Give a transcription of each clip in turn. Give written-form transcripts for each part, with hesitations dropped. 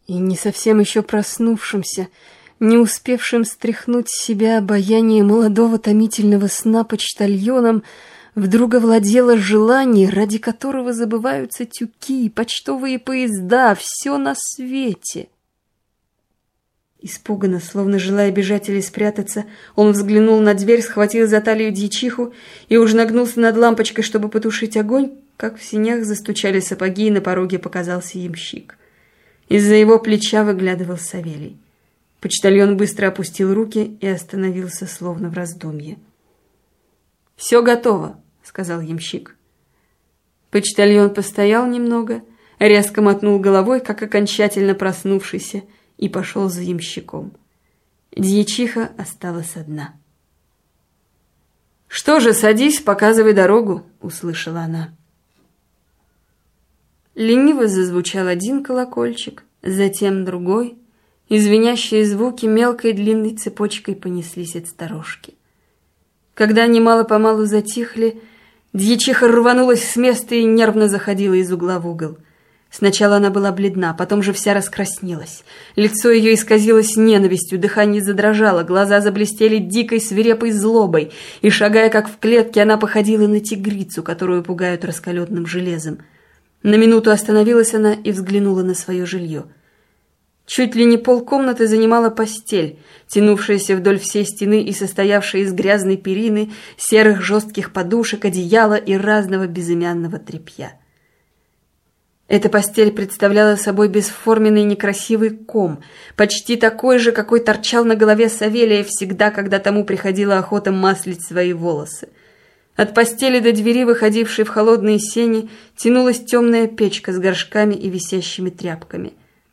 и не совсем еще проснувшимся, не успевшим стряхнуть с себя обаяние молодого томительного сна почтальоном, вдруг овладело желание, ради которого забываются тюки, почтовые поезда, все на свете. Испуганно, словно желая бежать или спрятаться, он взглянул на дверь, схватил за талию дьячиху и уже нагнулся над лампочкой, чтобы потушить огонь, как в сенях застучали сапоги, и на пороге показался ямщик. Из-за его плеча выглядывал Савелий. Почтальон быстро опустил руки и остановился, словно в раздумье. «Все готово», — сказал ямщик. Почтальон постоял немного, резко мотнул головой, как окончательно проснувшийся, и пошел за ямщиком. Дьячиха осталась одна. «Что же, садись, показывай дорогу», — услышала она. Лениво зазвучал один колокольчик, затем другой, и звенящие звуки мелкой длинной цепочкой понеслись от сторожки. Когда они мало-помалу затихли, дьячиха рванулась с места и нервно заходила из угла в угол. Сначала она была бледна, потом же вся раскраснелась. Лицо ее исказилось ненавистью, дыхание задрожало, глаза заблестели дикой свирепой злобой, и, шагая как в клетке, она походила на тигрицу, которую пугают раскаленным железом. На минуту остановилась она и взглянула на свое жилье. Чуть ли не полкомнаты занимала постель, тянувшаяся вдоль всей стены и состоявшая из грязной перины, серых жестких подушек, одеяла и разного безымянного тряпья. Эта постель представляла собой бесформенный некрасивый ком, почти такой же, какой торчал на голове Савелия всегда, когда тому приходила охота маслить свои волосы. От постели до двери, выходившей в холодные сени, тянулась темная печка с горшками и висящими тряпками.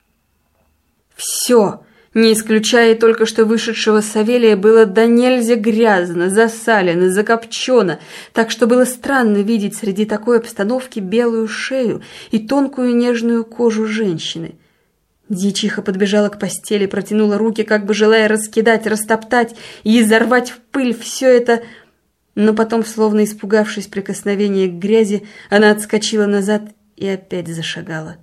Все, не исключая только что вышедшего Савелия, было до нельзя грязно, засалено, закопчено, так что было странно видеть среди такой обстановки белую шею и тонкую нежную кожу женщины. Дьячиха подбежала к постели, протянула руки, как бы желая раскидать, растоптать и изорвать в пыль все это, но потом, словно испугавшись прикосновения к грязи, она отскочила назад и опять зашагала.